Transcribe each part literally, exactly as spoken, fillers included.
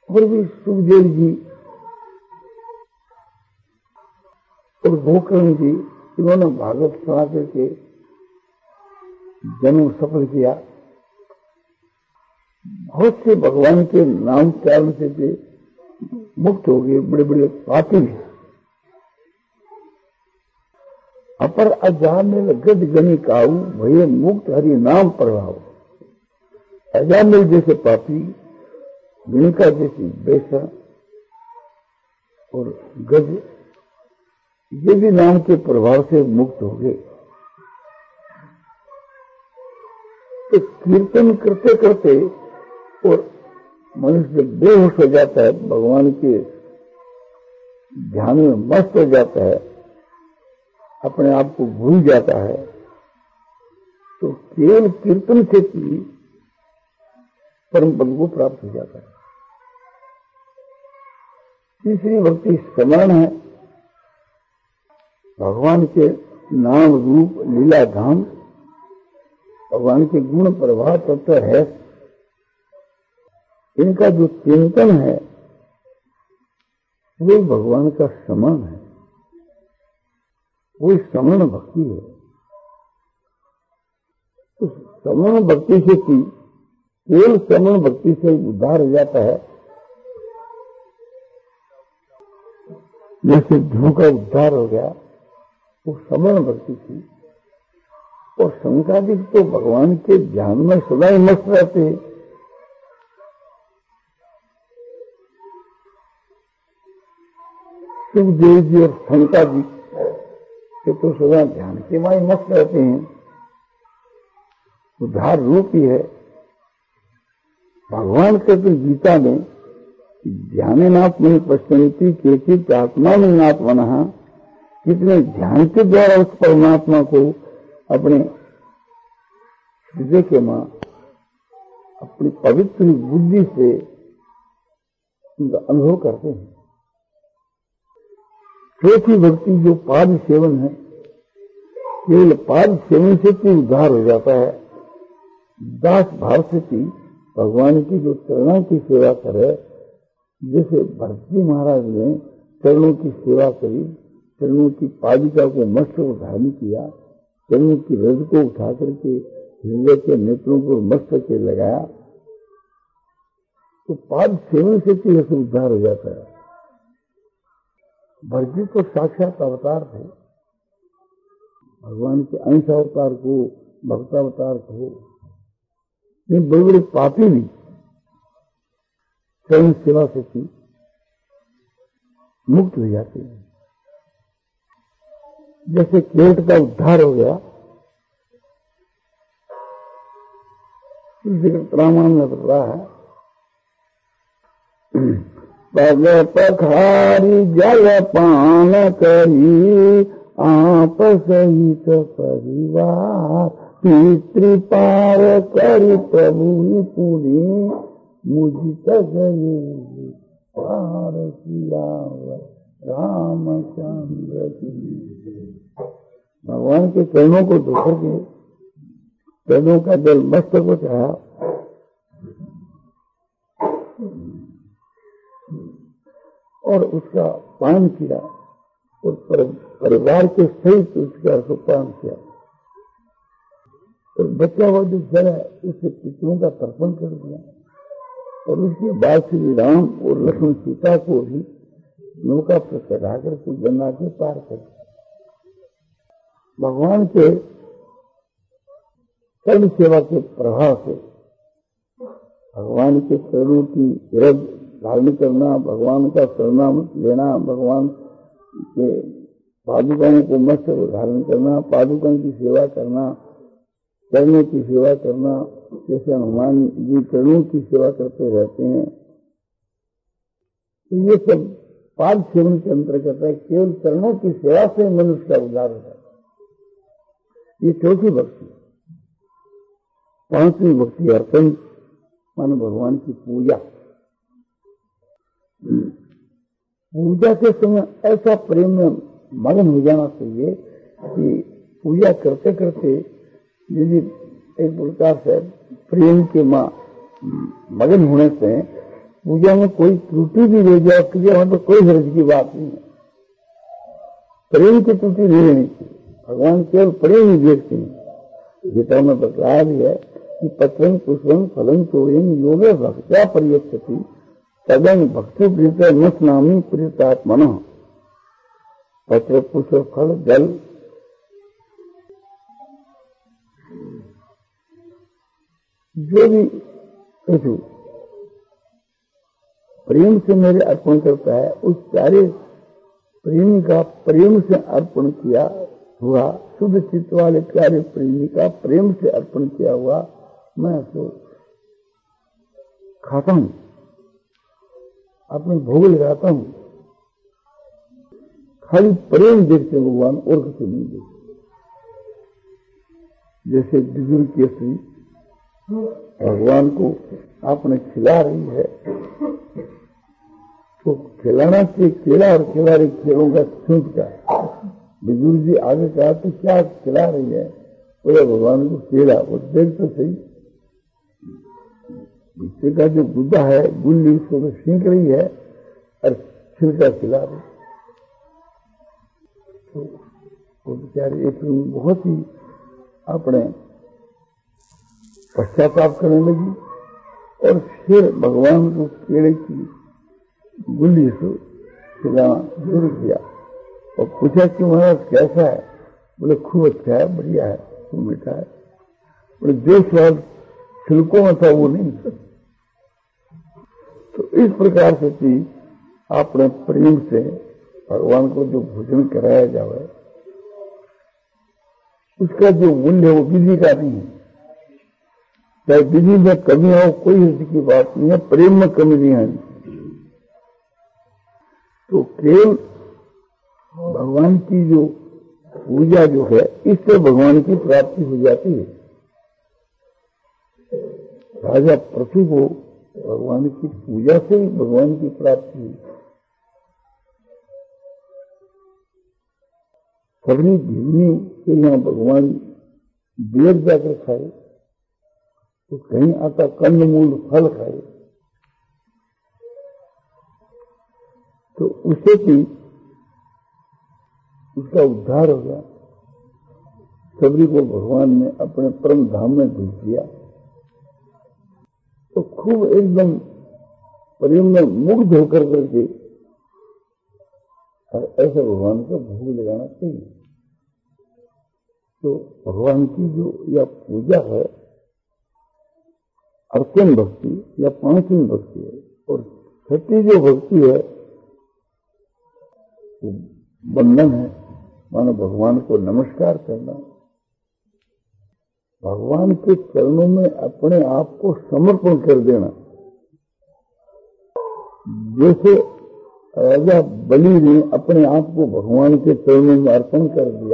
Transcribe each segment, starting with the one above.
और भी सुखदेव जी और गोकर्ण जी, इन्होंने भागवत सुना करके जन्म सफल किया। बहुत से भगवान के नाम चारण से थे मुक्त हो गए, बड़े बड़े पापी भी। अपर अजामिल गद गनि काऊ भये मुक्त हरि नाम प्रभाव। अजामिल जैसे पापी, गणिका जैसी बेसन और गज, ये भी नाम के प्रभाव से मुक्त हो गए। तो कीर्तन करते करते और मनुष्य बेहोश हो जाता है, भगवान के ध्यान में मस्त हो जाता है, अपने आप को भूल जाता है, तो केवल कीर्तन से ही परम पद को प्राप्त हो जाता है। तीसरी भक्ति स्मरण है, भगवान के नाम रूप लीला धाम, भगवान के गुण प्रभाव तत्व है, इनका जो चिंतन है वो भगवान का समरण है, वो समरण भक्ति है। उस समरण भक्ति से की केवल समरण भक्ति से उद्धार हो जाता है। जैसे ध्रुव का उद्धार हो गया, वो समरण भक्ति थी। और शंकादिक तो भगवान के ध्यान में सदा ही मस्त रहते हैं। सुखदेव जी और शंकादिक के तो सदा ध्यान के माय मस्त रहते हैं। उद्धार रूप ही है। भगवान के तो गीता में ध्यानात्मनि पश्यन्ति केचित् आत्मानमात्मनः, कितने ध्यान के द्वारा उस परमात्मा को अपने हृदय के मां अपनी पवित्र बुद्धि से उनका अनुभव करते हैं। चौथी भक्ति जो पाद सेवन है, केवल पाद सेवन से भी उद्धार हो जाता है। दास भाव से भी भगवान की जो चरणों की सेवा करे, जैसे भरत जी महाराज ने चरणों की सेवा करी, चरणों की पादिका को मस्त धारण किया, चरणों की रज को उठा करके हृदय के नेत्रों को मस्तक के लगाया, तो पाद सेवन से भी ऐसे उद्धार हो जाता है। भरत जी तो साक्षात अवतार थे, भगवान के अंश अवतार को, भक्तावतार को, ये बड़े बड़े पापी भी चरण सेवा से की मुक्त हो जाते हैं। जैसे केवट का उद्धार हो गया, रामायण में बता रहा है, पग पखारी जल पान करी आप सहित परिवार, पितृपार करी प्रभु पुरी मुझ तक पार किया रामचंद्र की। भगवान के चरणों को धोकर के चरणों का जल मस्तक को चढ़ाया और उसका पान किया और परिवार के सहित उसका सुपान किया और बचा हुआ जो जल है उसे पितरों का तर्पण कर दिया। और उसके बाद श्री राम और लक्ष्मण सीता को भी नौका पर चढ़ा करके गंगा के पार कर दिया। भगवान के कर्म सेवा के प्रभाव से भगवान के चरणों की रज धारण करना, भगवान का शरणाम लेना, भगवान के पादुकाओं को मस्त धारण करना, पादुकाओं की सेवा करना, चरणों की सेवा करना, जैसे हनुमान जी चरणों की सेवा करते रहते हैं, तो ये सब पाद सेवन के अंतर्गत है। केवल चरणों की सेवा से मनुष्य का उद्धार होता है। ये चौथी भक्ति। पांचवी भक्ति अर्पण, मान भगवान की पूजा। पूजा के समय ऐसा प्रेम में मगन हो जाना चाहिए कि पूजा करते करते यदि एक प्रकार से प्रेम के मां मगन होने से पूजा में कोई त्रुटि भी ले जाए क्रिया में तो कोई हर्ज की बात नहीं है। प्रेम की त्रुटि नहीं रहनी चाहिए। भगवान केवल प्रेम ही देखते हैं। गीता में बतलाया भी है कि पत्रं पुष्पं फलं तोयं योगे भक्त्या पर्यच्छति तदं भक्ति प्रीत नस्नामि प्रीतात्मनः। पत्र पुष्प फल जल जो भी पशु प्रेम से मेरे अर्पण करता है, उस प्यारे प्रेमी का प्रेम से अर्पण किया हुआ, शुद्ध चित्त वाले प्यारे प्रेमी का प्रेम से अर्पण किया हुआ मैं उसको खाता हूं, अपने भोग लगाता हूं। खाली प्रेम देखते भगवान और कुछ नहीं देखते। जैसे विदुर की स्त्री भगवान को आपने खिला रही है, तो खिलाना चाहिए केला और खिला रही खेलों का छूट का। विदुर जी आगे कहा तो क्या खिला रही है, बोले भगवान को केला। वो देख तो सही, बच्चे का जो गुद्दा है गुल्ली उसको तो सींक रही है और छिलका खिला रही। तो वो बेचारे एक बहुत ही अपने पश्चाताप करने लगी और फिर भगवान को केले की गुल्ली से खिलाना शुरू किया और पूछा कि महाराज कैसा है? बोले खूब अच्छा है, बढ़िया है, खूब मीठा है। बोले जो स्वाद छिलकों में था वो नहीं। तो इस प्रकार से कि अपने प्रेम से भगवान को जो भोजन कराया जाए उसका जो मूल्य है वो विधि का नहीं है। चाहे विधि में कमी हो कोई इसकी बात नहीं है, प्रेम में कमी नहीं है। तो केवल भगवान की जो पूजा जो है इससे भगवान की प्राप्ति हो जाती है। राजा पृथ्वी को भगवान की पूजा से ही भगवान की प्राप्ति हुई। सबनी भीमनी के यहाँ भगवान बेर जाकर खाए तो कहीं आता कंदमूल फल खाए तो उसे भी उसका उद्धार हो गया। सबरी को भगवान ने अपने परम धाम में भेज दिया तो खूब एकदम प्रेम में मुग्ध होकर करके और ऐसे भगवान को भोग लगाना चाहिए। तो भगवान की जो यह पूजा है अर्चन भक्ति या पांचवी भक्ति है और छठी जो भक्ति है वो बंधन है, मानो भगवान को नमस्कार करना, भगवान के चरणों में अपने आप को समर्पण कर देना। जैसे राजा बलि ने अपने आप को भगवान के चरणों में अर्पण कर दिया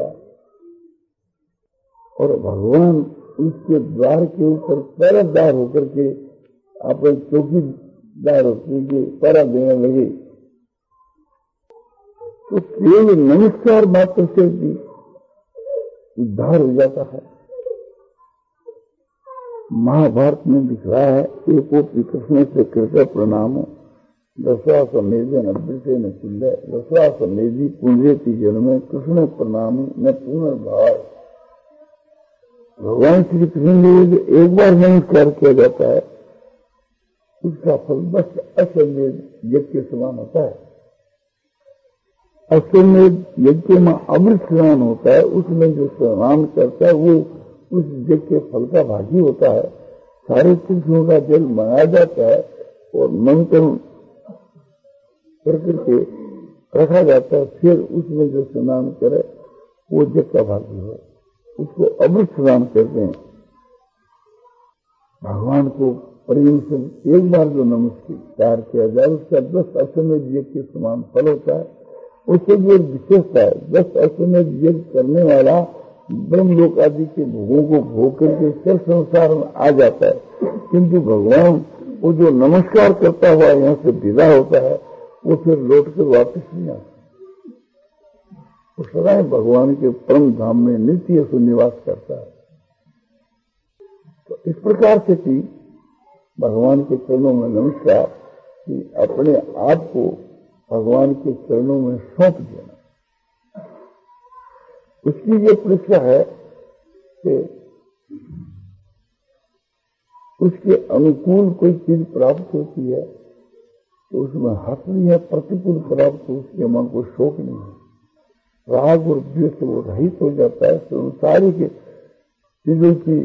और भगवान उसके द्वार के ऊपर पहरेदार होकर के अपने चौकीदार होकर के पहरा देने लगे, तो केवल नमस्कार मात्र से भी उद्धार हो जाता है। महाभारत में दिख रहा है एकोपी कृष्ण से कृत प्रणाम दसवा समेजन अभ्य न चिंद दसवा समेजी पुंजेती जन्म कृष्ण प्रणाम न पुनर्भाव। भगवान श्री कृष्ण ने एक बार नमस्कार किया जाता है उसका फल बस अश्वमेध यज्ञ के समान होता है। अश्वमेध यज्ञ में अमृत स्नान होता है, उसमें जो स्नान करता है वो उस यज्ञ के फल का भागी होता है। सारे तीर्थों का जल मंगाया जाता है और मंथन करके रखा जाता है, फिर उसमें जो स्नान करे वो यज्ञ का भागी हो, उसको अमृत स्नान करते हैं। भगवान को प्रेम से एक बार जो नमस्कार किया जाए उसका दस अश्वमेध यज्ञ के समान फल होता है। उससे भी एक विशेषता है, दस अश्वमेध यज्ञ करने वाला ब्रह्मलोक आदि के भोगों को भोग करके फिर संसार में आ जाता है, किंतु भगवान वो जो नमस्कार करता हुआ यहाँ से विदा होता है वो फिर लौट कर वापस नहीं आता। वो सदा भगवान के परम धाम में नित्य सुनिवास करता है। तो इस प्रकार से कि भगवान के चरणों में नमस्कार कि अपने आप को भगवान के चरणों में सौंप देना। उसकी ये परीक्षा है कि उसके अनुकूल कोई चीज प्राप्त होती है तो उसमें हर्ष नहीं है, प्रतिकूल प्राप्त हो उसके मन को शोक नहीं है, राग और द्वेष से वो रहित हो जाता है। संसारिक चीजों की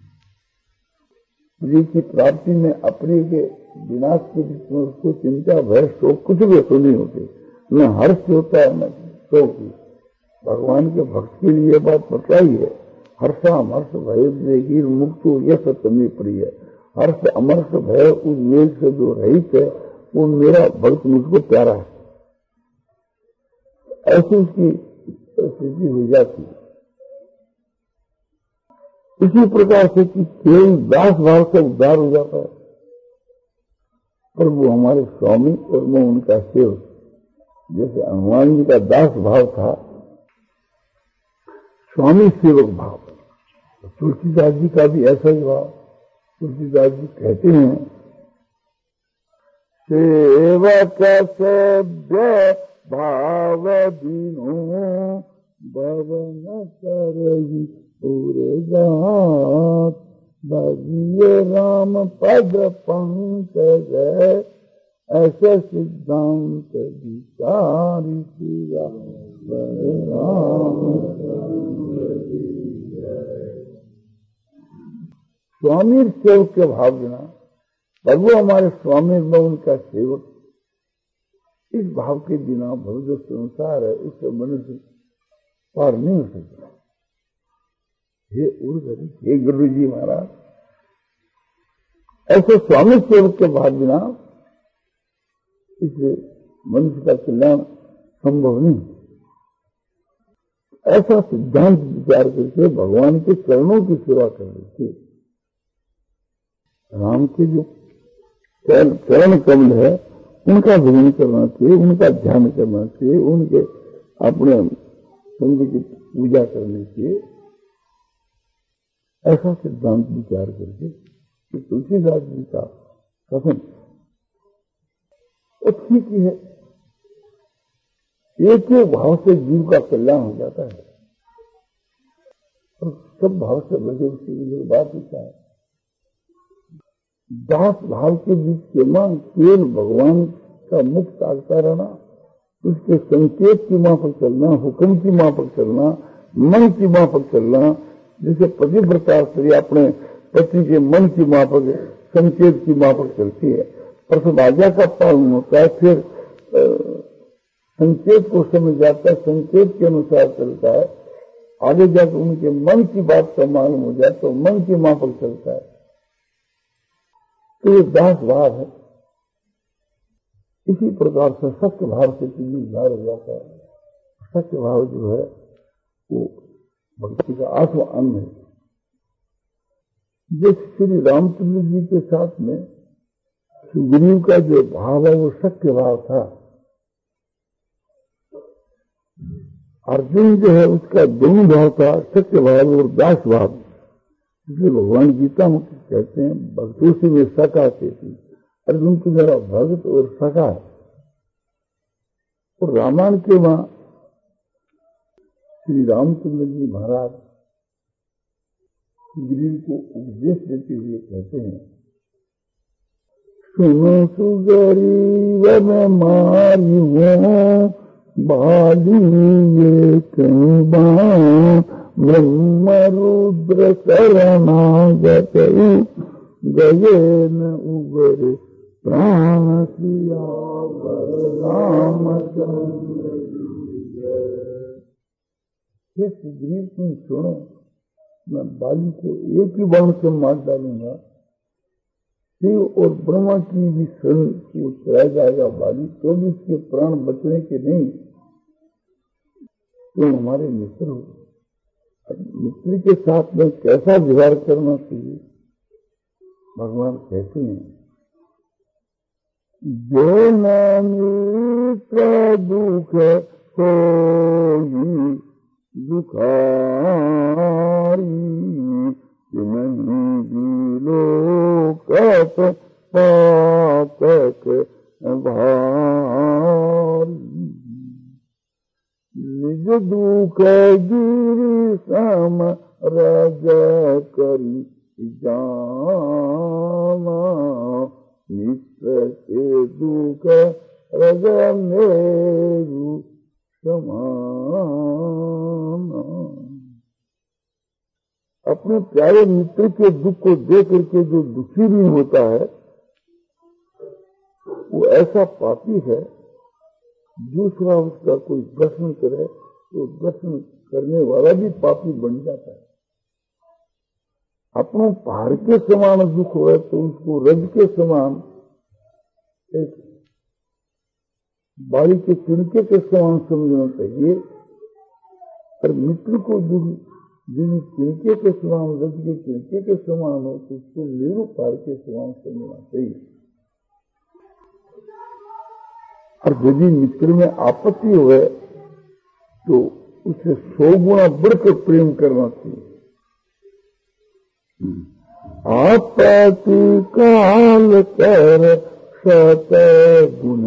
प्रिय की प्राप्ति में अप्रिय के विनाश के बीच में उसको चिंता भय शोक कुछ भी तो नहीं होते, न हर्ष होता है न शोक। भगवान के भक्त के लिए बात बताई है, हर्षाम हर्ष भय देगी मुक्तो यह सत्यमेव प्रिय। हर्ष अमर्ष भय उस वेग से जो रहित है वो मेरा भक्त मुझको प्यारा है, ऐसी उसकी स्थिति हो जाती है। इसी प्रकार से कि केवल दास भाव से उद्धार हो जाता है, पर वो हमारे स्वामी और मैं उनका सेवक। जैसे हनुमान जी का दास भाव था, स्वामी सेवक भाव, तुलसीदास जी का भी ऐसा ही भाव। तुलसीदास जी कहते हैं, सेवक सेव्य भाव दीनो भवन करई उर्गात, भजिए राम पद पंकज ऐसे सिद्धांत विचारी किया स्वामी सेवक के भाव देना, प्रभु हमारे स्वामी में उनका सेवक, इस भाव के बिना भव जो संसार है उससे मनुष्य पार नहीं हो सकता। हे उर्गरी, हे गुरु जी महाराज, ऐसे स्वामी सेवक के भाव बिना इससे मनुष्य का कल्याण संभव नहीं। ऐसा सिद्धांत विचार करके भगवान के चरणों की सेवा करनी चाहिए। राम के जो चरण कमल है उनका भजन करना चाहिए, उनका ध्यान करना चाहिए, उनके अपने संग की पूजा करनी चाहिए। ऐसा सिद्धांत विचार करके कि तुलसीदास जी का कथन वो ठीक ही है, एक एक भाव से जीव का कल्याण हो जाता है और सब भाव से बजे उसकी बात होता है। दास भाव के बीच के मां केवल भगवान का मुख ताकता रहना, उसके संकेत की मां पर चलना, हुक्म की मां पर चलना, मन की मां पर चलना। जैसे पतिव्रता स्त्री अपने पति के मन की मां पर, संकेत की मां पर चलती है, प्रथम आज्ञा का पालन होता है, फिर संकेत को समझ जाता है, संकेत के अनुसार चलता है, आगे जाकर उनके मन की बात का मालूम हो जाए तो मन की मां पर चलता है। तो ये दास भाव है। इसी प्रकार से सत्य भाव से चीज उद्धार हो जाता है। सत्य भाव जो है वो भक्ति का आत्म अन्न है। जिस श्री रामचंद्र जी के साथ में सुग्रीव का जो भाव है वो सत्य भाव था। अर्जुन जो है उसका दोनों भाव था, सत्य भाव और दास भाव। इसलिए भगवान गीता में कहते हैं, भक्तों से वे सखा थे। अर्जुन तो मेरा भक्त और सखा है। और रामायण के वहां श्री रामचंद्र जी महाराज सुग्रीव को उपदेश देते हुए कहते हैं, सुनो सुग्रीव मैं मारी हूँ बाली ये कहीं ब्रह्म रुद्र शरणागत गए न उबर प्राण सियावर रामचंद्र। हे सुग्रीव तुम सुनो, मैं बाली को एक ही बाण से मार डालूंगा, शिव और ब्रह्मा की भी शरण को चला जाएगा बाली, तो भी उसके प्राण बचने के नहीं। तुम हमारे मित्र हो, मित्र के साथ में कैसा व्यवहार करना चाहिए भगवान कहते हैं, जो न मित्र दुख होई दुखारी, नहीं लोकत पातक भारी, निज दुख गिरि सम राजा करी जाना, मित्र के दुख रज मेरु समाना। अपने प्यारे मित्र के दुख को देख करके जो दुखी नहीं होता है वो ऐसा पापी है। दूसरा उसका कोई दर्शन करे तो दर्शन करने वाला भी पापी बन जाता है। अपनों पहाड़ के समान दुख हो तो उसको रज के समान, एक बाड़ी के तिनके के समान समझना चाहिए। और मित्र को दुख जिन तिनके के समान, रज के तिनके के समान हो तो उसको मेरु पहाड़ के समान समझना चाहिए। और यदि मित्र में आपत्ति हो तो उसे सौ गुना बढ़कर प्रेम करना चाहिए। आपत्ति काल कर सत गुण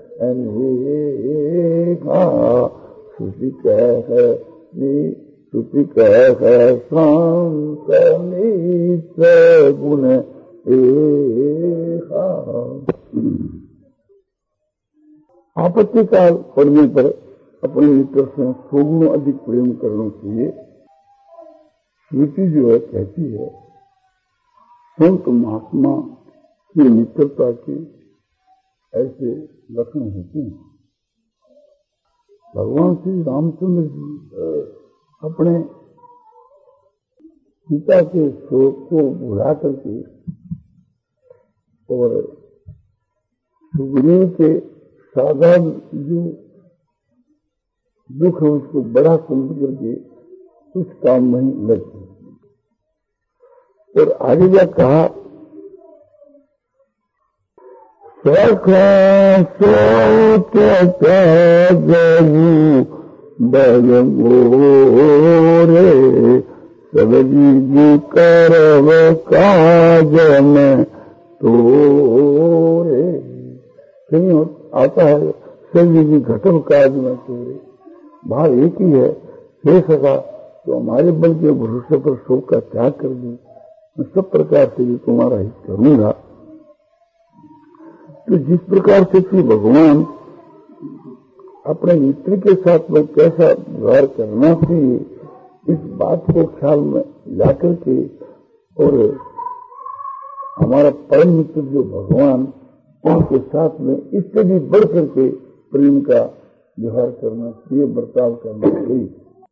अनेका, श्रुति कह श्रुति कह शांत मित्र गुण एका। आपत्ति काल पड़ने पर अपने मित्र से सौ गुना अधिक प्रेम करना चाहिए। श्रुति जो है कहती है संत महात्मा की मित्रता के ऐसे लक्षण होते हैं। भगवान श्री रामचंद्र जी अपने पिता के शोक को भुला करके और सुग्रीव के साधारण जो दुख है उसको बड़ा समझ करके उस काम में ही लग गए। और आगे क्या कहा, सखा सोच बलगोरे, सदजी जी करव काज में तोरे। कहीं आता है सदजी जी घटव काज में तोरे। भाव एक ही है, हे सखा तो हमारे बल के भरोसे पर शोक का त्याग कर दो, मैं सब प्रकार से भी तुम्हारा हित करूंगा। तो जिस प्रकार से कि भगवान अपने मित्र के साथ में कैसा व्यवहार करना चाहिए इस बात को ख्याल में लाकर के, और हमारा परम मित्र जो भगवान उनके साथ में इससे भी बढ़ करके प्रेम का व्यवहार करना चाहिए, बर्ताव करना चाहिए।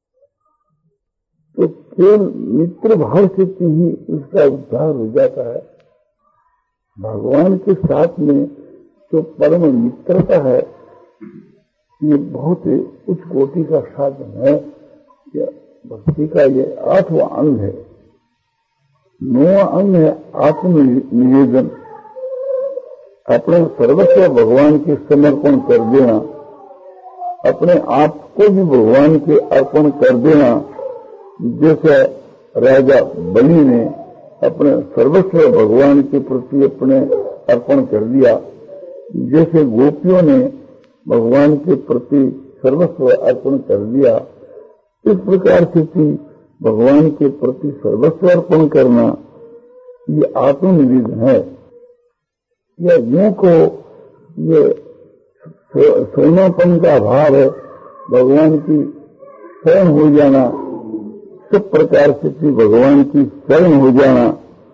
तो केवल मित्र भाव से ही उसका उद्धार हो जाता है। भगवान के साथ में जो परम मित्रता है ये बहुत ही उच्च कोटि का साधन है। भक्ति का ये आठवां अंग है। नौवां अंग है आत्मनिवेदन, अपने सर्वस्व भगवान के समर्पण कर देना, अपने आप को भी भगवान के अर्पण कर देना। जैसे राजा बलि ने अपने सर्वस्व भगवान के प्रति अपने अर्पण कर दिया, जैसे गोपियों ने भगवान के प्रति सर्वस्व अर्पण कर दिया, इस प्रकार से भी भगवान के प्रति सर्वस्व अर्पण करना ये आत्मनिवेदन है। या यूं को ये सोनापन का भाव है, भगवान की शरण हो जाना, सब प्रकार से भी भगवान की शरण हो जाना।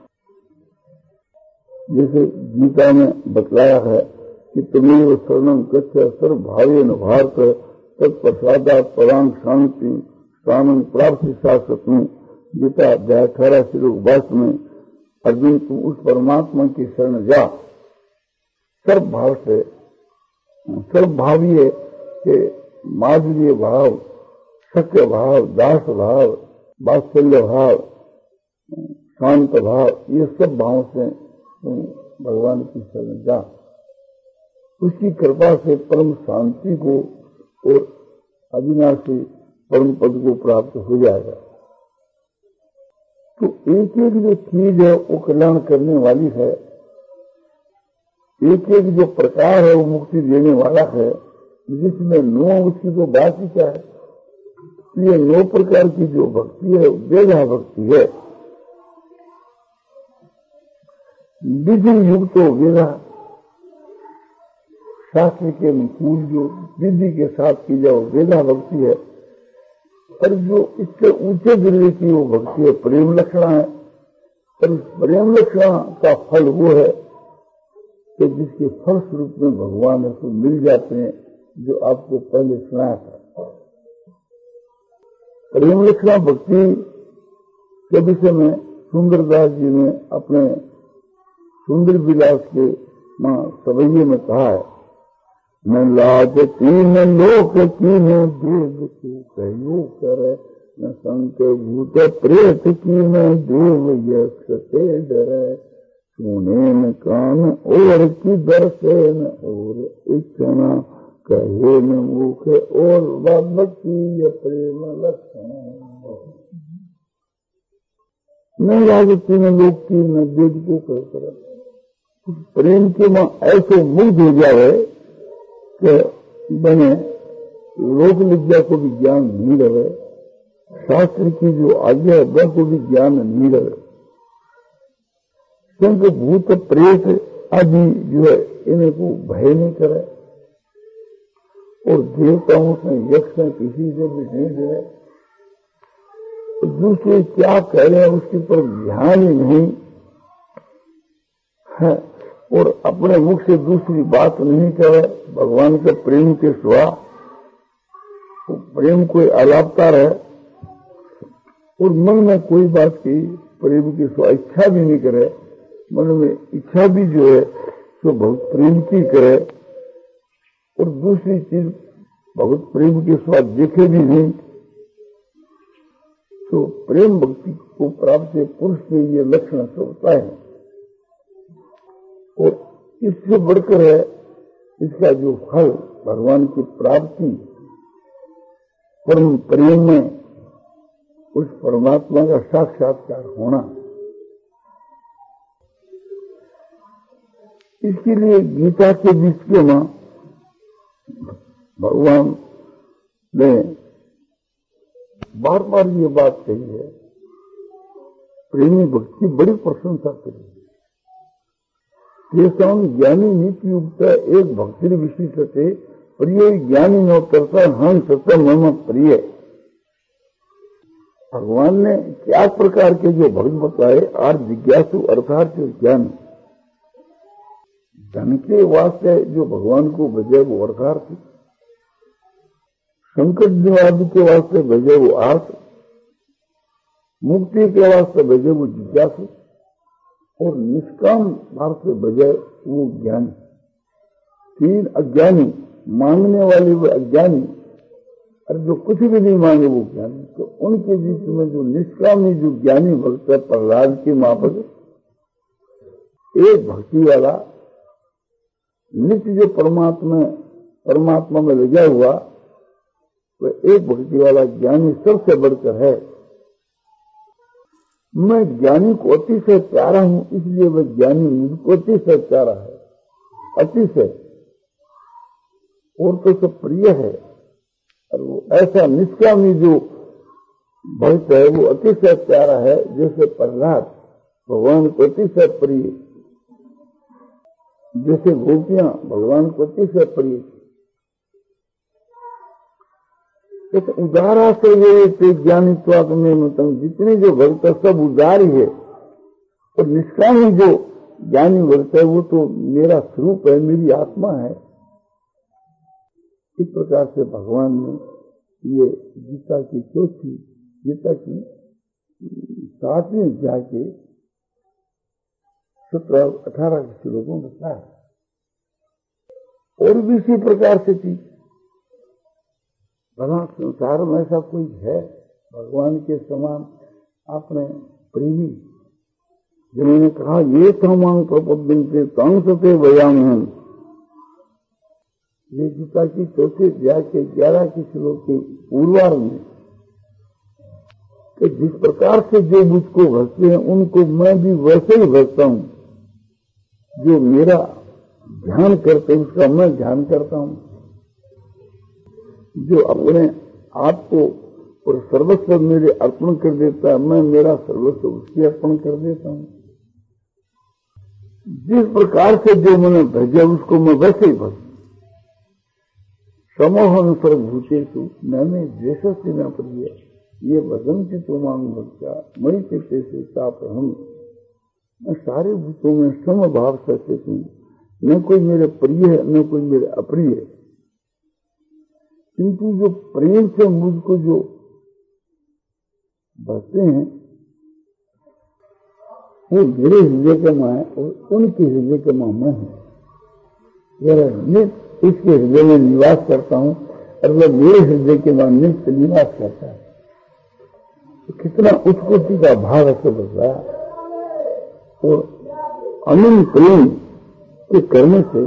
जैसे गीता में बतलाया है कि तुम्हें शरणं गच्छ सर्वभावेन भारत तत्प्रसादात् परां शांति स्थानं प्राप्ति शाश्वतम्। गीता अध्याय अठारह श्लोक बाईस में अर्जुन तुम उस परमात्मा की शरण जा। सर्व भाव से, सर्व भाव ये कि माधुर्य भाव, सत्य भाव, दास भाव, वात्सल्य भाव, शांत भाव, ये सब भाव से भगवान की शरण जा। उसकी कृपा से परम शांति को और अविनाशी परम पद को प्राप्त हो जाएगा। तो एक एक जो चीज है वो कल्याण करने वाली है। एक एक जो प्रकार है वो मुक्ति देने वाला है, जिसमें नौ उसकी तो बात ही क्या है। ये नौ प्रकार की जो भक्ति है वेदा भक्ति है। विधि युक्त तो वेदा शास्त्र के अनुकूल जो विधि के साथ की जाओ वेदा भक्ति है। और जो इससे ऊंचे दर्जे की वो भक्ति है प्रेम लक्षणा है। और इस प्रेम लक्षणा का फल वो है कि जिसके फल स्वरूप में भगवान उसको मिल जाते हैं, जो आपको पहले सुनाया था। प्रेम लक्षणा भक्ति के विषय में सुंदरदास जी ने अपने सुंदर विलास के मां सवैये में कहा है, न लाज की न लोक की न देव की कहो करे, न संत भूत प्रेत की न देव यक्ष से डरे, सुने न कान और की दर्शन और इच्छा कहे न मुख और भक्ति प्रेम लक्षण। न राजती न लोक की न देव को कह करे। प्रेम के मां ऐसे मुग्ध हो जाए कि बने लोक विद्या को भी ज्ञान नहीं रहे, शास्त्र की जो आज्ञा है वह को भी ज्ञान नहीं रहे, क्योंकि भूत प्रेत आदि जो है इन्हें को भय नहीं करे, और देवताओं से यक्ष से किसी से भी नहीं डरे। तो दूसरे क्या कह रहे हैं उसके पर ध्यान ही नहीं है, और अपने मुख से दूसरी बात नहीं करे। भगवान के प्रेम के सिवा तो प्रेम कोई अलापता रहे, और मन में कोई बात की प्रेम की सिवा इच्छा भी नहीं करे। मन में इच्छा भी जो है तो बहुत प्रेम की करे, और दूसरी चीज बहुत प्रेम के सिवा देखे भी नहीं। तो प्रेम भक्ति को प्राप्त पुरुष में ये लक्षण से होता है। और इससे बढ़कर है इसका जो फल भगवान की प्राप्ति परम प्रेम में उस परमात्मा का साक्षात्कार होना। इसके लिए गीता के बीच के मां भगवान ने बार बार ये बात कही है, प्रेमी भक्ति बड़ी प्रशंसा करी। तेषां ज्ञानी नीति युक्त एक भक्ति विशिष्टते प्रिय ज्ञानी नोत्तरता हम सत्य मम प्रिय। भगवान ने क्या प्रकार के जो भक्त बताए, आर जिज्ञासु अर्थात जो ज्ञान धन के वास्ते जो भगवान को भजे वो अर्थार्थ, संकट निवारण के वास्ते भजे वो आर्थ, मुक्ति के वास्ते भजे वो जिज्ञासु, और निष्काम भाव से बजाय वो ज्ञानी। तीन अज्ञानी, मांगने वाले वो अज्ञानी, और जो कुछ भी नहीं मांगे वो ज्ञानी। तो उनके बीच में जो निष्कामी जो ज्ञानी भक्त है प्रहलाद की माफक, एक भक्ति वाला नित्य जो परमात्मा परमात्मा में लगा हुआ, तो एक भक्ति वाला ज्ञानी सबसे बढ़कर है। मैं ज्ञानी को अतिशय प्यारा हूं, इसलिए वह ज्ञानी मुझको अतिशय प्यारा है, अतिशय और तो सब प्रिय है। और वो ऐसा निष्कामी जो भक्त है वो अतिशय प्यारा है, जैसे प्रहलाद भगवान को अतिशय प्रिय, जैसे गोपियां भगवान को अतिशय प्रिय। एक उदारा से ये ज्ञानित्वात्म में मतलब जितने जो भक्त है सब उदार ही है, और निष्कामी जो ज्ञानी भक्त है वो तो मेरा स्वरूप है, मेरी आत्मा है। इस प्रकार से भगवान ने ये गीता की चौथी गीता की सातवीं अध्याय के सत्रह अठारह के श्लोकों में बताया। और भी इसी प्रकार से थी। भला संसार में ऐसा कोई है भगवान के समान आपने प्रेमी, जिन्होंने कहा ये तमांग प्रपद्यन्ते तांग सते वयामहम। ये गीता की चौथे अध्याय के ग्यारह के श्लोक के पूर्वार्ध में कि जिस प्रकार से जो मुझको भजते हैं उनको मैं भी वैसे ही भजता हूं, जो मेरा ध्यान करते हैं उसका मैं ध्यान करता हूं। जो अपने आप को और सर्वस्व मेरे अर्पण कर देता है, मैं मेरा सर्वस्व उसके अर्पण कर देता हूं। जिस प्रकार से जो मैंने भेजा उसको मैं वैसे ही भज समोहन सर्वभूतेषु मैंने द्वेषस्य न प्रिय ये भजन की तुमान भक्त्या मई चित्ते से ताप हम। मैं सारे भूतों में समभाव से स्थित हूं, न कोई मेरे प्रिय है न कोई मेरे अप्रिय है, किंतु जो प्रेम से मुझको जो भजते हैं वो मेरे हृदय के माँ है और उनके हृदय के माँ मैं हूं। मैं इसके हृदय में निवास करता हूं और वह मेरे हृदय के माँ नित्य निवास करता है। तो कितना उत्कृष्टि का भाव ऐसे बच रहा है। और अनंत प्रेम के करने से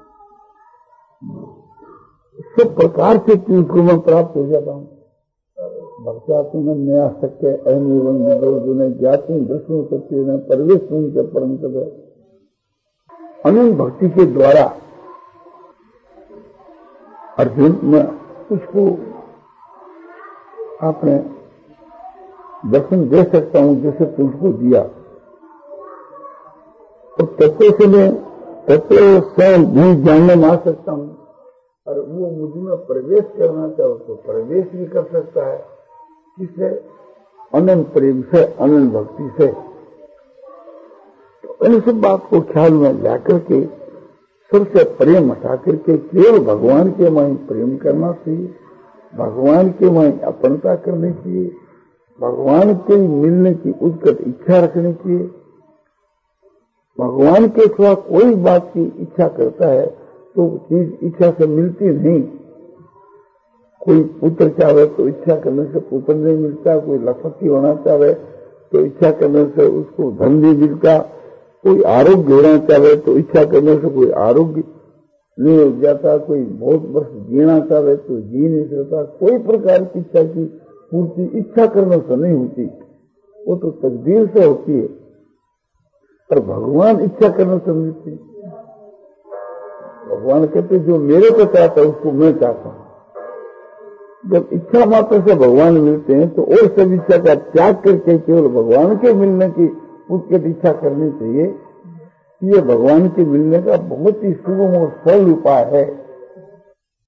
सब प्रकार से चीज को मैं प्राप्त हो जाता हूं। भक्ता तुम्हें नया सत्य अहम एवं विदोर्जुने ज्ञातुं दृष्टुं सत्य न परवेशुं च परम तद। अनंत भक्ति के द्वारा अर्जुन मैं उसको अपने दर्शन दे सकता हूं जैसे तुझको दिया। और तत्व से मैं तत्व से भी जानने में आ सकता हूं और वो मुझ में प्रवेश करना चाहे तो प्रवेश भी कर सकता है। किससे? अनंत प्रेम से, अनंत भक्ति से। तो इन सब बात को ख्याल में लाकर के सबसे प्रेम हटा करके केवल भगवान के माई प्रेम करना चाहिए, भगवान के माई अपनता करनी चाहिए, भगवान के मिलने की उत्कट इच्छा रखनी चाहिए। भगवान के सिवा कोई बात की इच्छा करता है तो चीज इच्छा से मिलती नहीं। कोई पुत्र चाहे तो इच्छा करने से पुत्र नहीं मिलता, कोई लखपति होना चाहे तो इच्छा करने से उसको धन नहीं मिलता, कोई आरोग्य होना चाहे तो इच्छा करने से कोई आरोग्य नहीं हो जाता, कोई बहुत वर्ष जीना चाहे तो जी नहीं सकता। कोई प्रकार की इच्छा की पूर्ति इच्छा करने से नहीं होती, वो तो तकदीर से होती है। पर भगवान इच्छा करने से मिलती। भगवान कहते जो मेरे को चाहता है उसको मैं चाहता हूं। जब इच्छा मात्र से भगवान मिलते हैं तो और सब इच्छा का त्याग करके केवल भगवान के मिलने की उत्कट इच्छा करनी चाहिए। ये भगवान के मिलने का बहुत ही सुगम और सरल उपाय है।